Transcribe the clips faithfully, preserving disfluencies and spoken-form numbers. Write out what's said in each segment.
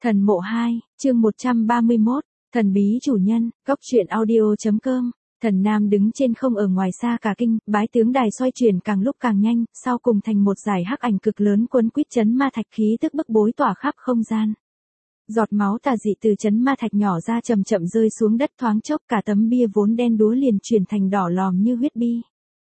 Thần mộ hai, chương một trăm ba mươi mốt, thần bí chủ nhân, góc truyện audio.com. Thần Nam đứng trên không ở ngoài xa cả kinh, bái tướng đài xoay chuyển càng lúc càng nhanh, sau cùng thành một dải hắc ảnh cực lớn quấn quýt chấn ma thạch, khí tức bức bối tỏa khắp không gian. Giọt máu tà dị từ chấn ma thạch nhỏ ra chậm chậm rơi xuống đất, thoáng chốc cả tấm bia vốn đen đúa liền chuyển thành đỏ lòm như huyết bi.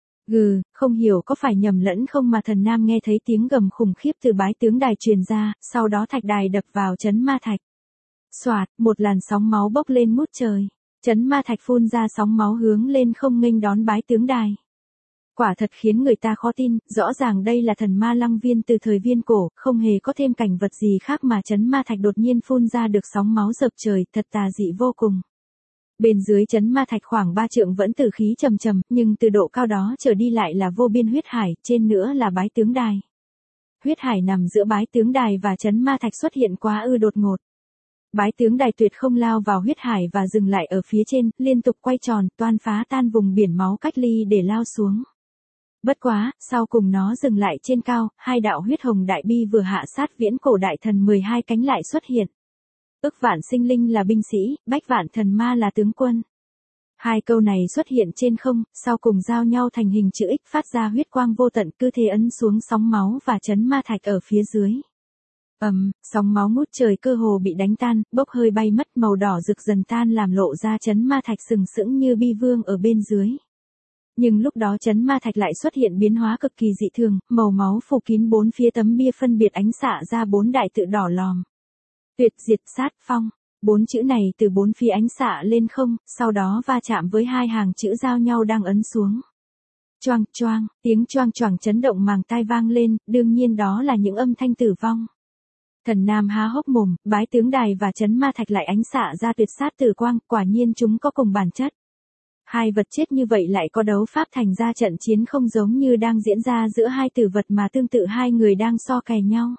Gừ, không hiểu có phải nhầm lẫn không mà Thần Nam nghe thấy tiếng gầm khủng khiếp từ bái tướng đài truyền ra, sau đó thạch đài đập vào chấn ma thạch. Xoạt, một làn sóng máu bốc lên ngút trời. Chấn ma thạch phun ra sóng máu hướng lên không nghênh đón bái tướng đài. Quả thật khiến người ta khó tin, rõ ràng đây là thần ma lăng viên từ thời viên cổ, không hề có thêm cảnh vật gì khác mà chấn ma thạch đột nhiên phun ra được sóng máu dập trời, thật tà dị vô cùng. Bên dưới chấn ma thạch khoảng ba trượng vẫn tử khí trầm trầm, nhưng từ độ cao đó trở đi lại là vô biên huyết hải, trên nữa là bái tướng đài. Huyết hải nằm giữa bái tướng đài và chấn ma thạch xuất hiện quá ư đột ngột. Bái tướng đài tuyệt không lao vào huyết hải và dừng lại ở phía trên, liên tục quay tròn, toan phá tan vùng biển máu cách ly để lao xuống. Bất quá, sau cùng nó dừng lại trên cao, hai đạo huyết hồng đại bi vừa hạ sát viễn cổ đại thần mười hai cánh lại xuất hiện. Ức vạn sinh linh là binh sĩ, bách vạn thần ma là tướng quân. Hai câu này xuất hiện trên không, sau cùng giao nhau thành hình chữ X, phát ra huyết quang vô tận, cứ thế ấn xuống sóng máu và chấn ma thạch ở phía dưới. Ầm, um, sóng máu ngút trời cơ hồ bị đánh tan, bốc hơi bay mất, màu đỏ rực dần tan làm lộ ra chấn ma thạch sừng sững như bi vương ở bên dưới. Nhưng lúc đó chấn ma thạch lại xuất hiện biến hóa cực kỳ dị thường, màu máu phủ kín bốn phía tấm bia, phân biệt ánh xạ ra bốn đại tự đỏ lòm. Tuyệt diệt sát phong, bốn chữ này từ bốn phía ánh xạ lên không, sau đó va chạm với hai hàng chữ giao nhau đang ấn xuống. Choang choang, tiếng choang choang chấn động màng tai vang lên, đương nhiên đó là những âm thanh tử vong. Thần Nam há hốc mồm, bái tướng đài và chấn ma thạch lại ánh xạ ra tuyệt sát tử quang, quả nhiên chúng có cùng bản chất. Hai vật chết như vậy lại có đấu pháp, thành ra trận chiến không giống như đang diễn ra giữa hai tử vật mà tương tự hai người đang so kè nhau.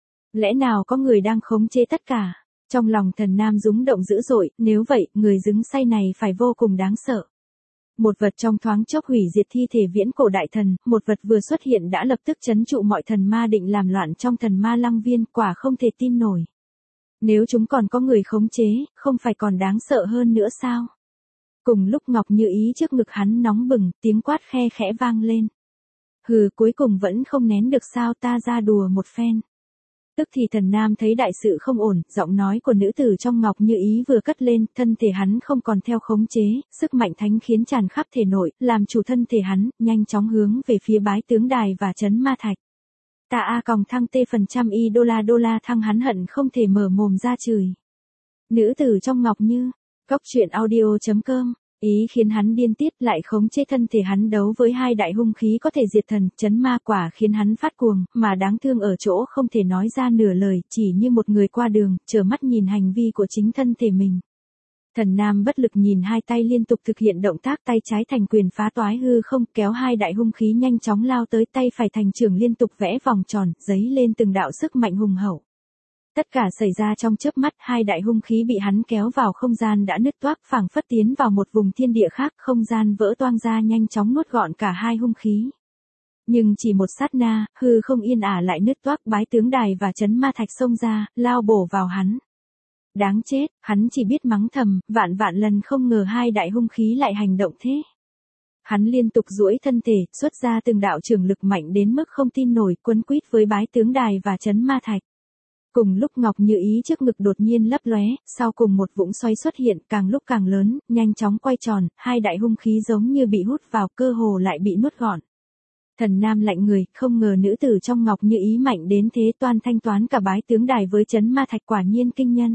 Lẽ nào có người đang khống chế tất cả? Trong lòng Thần Nam rúng động dữ dội, nếu vậy, người dứng say này phải vô cùng đáng sợ. Một vật trong thoáng chốc hủy diệt thi thể viễn cổ đại thần, một vật vừa xuất hiện đã lập tức trấn trụ mọi thần ma định làm loạn trong thần ma lăng viên, quả không thể tin nổi. Nếu chúng còn có người khống chế, không phải còn đáng sợ hơn nữa sao? Cùng lúc Ngọc Như Ý trước ngực hắn nóng bừng, tiếng quát khe khẽ vang lên. Hừ, cuối cùng vẫn không nén được sao, ta ra đùa một phen. Tức thì Thần Nam thấy đại sự không ổn, giọng nói của nữ tử trong Ngọc Như Ý vừa cất lên, thân thể hắn không còn theo khống chế, sức mạnh thánh khiến tràn khắp thể nội, làm chủ thân thể hắn, nhanh chóng hướng về phía bái tướng đài và chấn ma thạch. Ta a còng thăng t phần trăm y đô la đô la thăng, hắn hận không thể mở mồm ra chửi. Nữ tử trong Ngọc Như, góc truyện audio.com. Ý khiến hắn điên tiết, lại khống chế thân thể hắn đấu với hai đại hung khí có thể diệt thần, chấn ma, quả khiến hắn phát cuồng, mà đáng thương ở chỗ không thể nói ra nửa lời, chỉ như một người qua đường, trơ mắt nhìn hành vi của chính thân thể mình. Thần Nam bất lực nhìn hai tay liên tục thực hiện động tác, tay trái thành quyền phá toái hư không, kéo hai đại hung khí nhanh chóng lao tới, tay phải thành chưởng liên tục vẽ vòng tròn, giấy lên từng đạo sức mạnh hùng hậu. Tất cả xảy ra trong chớp mắt, hai đại hung khí bị hắn kéo vào không gian đã nứt toác, phảng phất tiến vào một vùng thiên địa khác, không gian vỡ toang ra nhanh chóng nuốt gọn cả hai hung khí. Nhưng chỉ một sát na, hư không yên ả lại nứt toác, bái tướng đài và chấn ma thạch xông ra, lao bổ vào hắn. Đáng chết, hắn chỉ biết mắng thầm, vạn vạn lần không ngờ hai đại hung khí lại hành động thế. Hắn liên tục duỗi thân thể, xuất ra từng đạo trường lực mạnh đến mức không tin nổi, quấn quýt với bái tướng đài và chấn ma thạch. Cùng lúc Ngọc Như Ý trước ngực đột nhiên lấp lóe, sau cùng một vũng xoáy xuất hiện, càng lúc càng lớn, nhanh chóng quay tròn, hai đại hung khí giống như bị hút vào, cơ hồ lại bị nuốt gọn. Thần Nam lạnh người, không ngờ nữ tử trong Ngọc Như Ý mạnh đến thế, toan thanh toán cả bái tướng đài với chấn ma thạch, quả nhiên kinh nhân.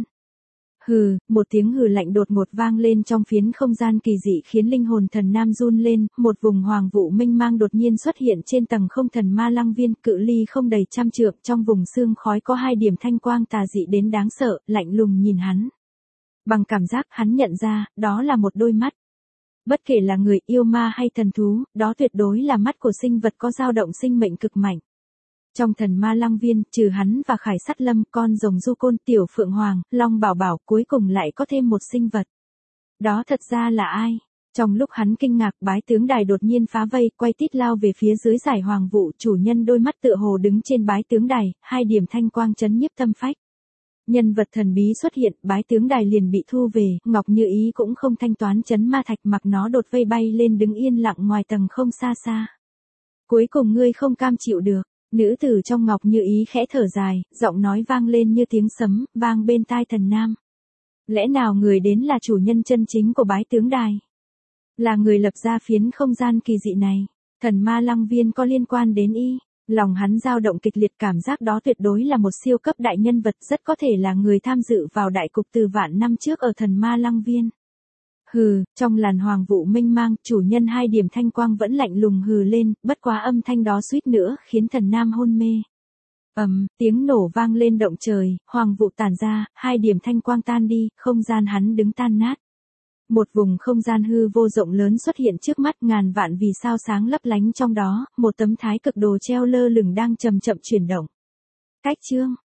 Hừ, một tiếng hừ lạnh đột ngột vang lên trong phiến không gian kỳ dị khiến linh hồn Thần Nam run lên, một vùng hoàng vụ mênh mang đột nhiên xuất hiện trên tầng không thần ma lăng viên, cự ly không đầy trăm trượng, trong vùng sương khói có hai điểm thanh quang tà dị đến đáng sợ, lạnh lùng nhìn hắn. Bằng cảm giác hắn nhận ra, đó là một đôi mắt. Bất kể là người, yêu ma hay thần thú, đó tuyệt đối là mắt của sinh vật có dao động sinh mệnh cực mạnh. Trong thần ma lăng viên, trừ hắn và Khải Sắt Lâm, con rồng Du Côn, Tiểu Phượng Hoàng, Long Bảo Bảo, cuối cùng lại có thêm một sinh vật. Đó thật ra là ai? Trong lúc hắn kinh ngạc, bái tướng đài đột nhiên phá vây, quay tít lao về phía dưới giải hoàng vụ, chủ nhân đôi mắt tựa hồ đứng trên bái tướng đài, hai điểm thanh quang chấn nhiếp tâm phách. Nhân vật thần bí xuất hiện, bái tướng đài liền bị thu về, Ngọc Như Ý cũng không thanh toán chấn ma thạch mặc nó đột vây bay lên đứng yên lặng ngoài tầng không xa xa. Cuối cùng ngươi không cam chịu được, nữ tử trong Ngọc Như Ý khẽ thở dài, giọng nói vang lên như tiếng sấm, vang bên tai Thần Nam. Lẽ nào người đến là chủ nhân chân chính của bái tướng đài? Là người lập ra phiến không gian kỳ dị này, thần ma lăng viên có liên quan đến y. Lòng hắn dao động kịch liệt, cảm giác đó tuyệt đối là một siêu cấp đại nhân vật, rất có thể là người tham dự vào đại cục từ vạn năm trước ở thần ma lăng viên. Hừ, trong làn hoàng vụ mênh mang, chủ nhân hai điểm thanh quang vẫn lạnh lùng hừ lên, bất quá âm thanh đó suýt nữa khiến Thần Nam hôn mê. Ầm, tiếng nổ vang lên động trời, hoàng vụ tản ra, hai điểm thanh quang tan đi, không gian hắn đứng tan nát. Một vùng không gian hư vô rộng lớn xuất hiện trước mắt, ngàn vạn vì sao sáng lấp lánh trong đó, một tấm thái cực đồ treo lơ lửng đang chậm chậm chuyển động. Cách chương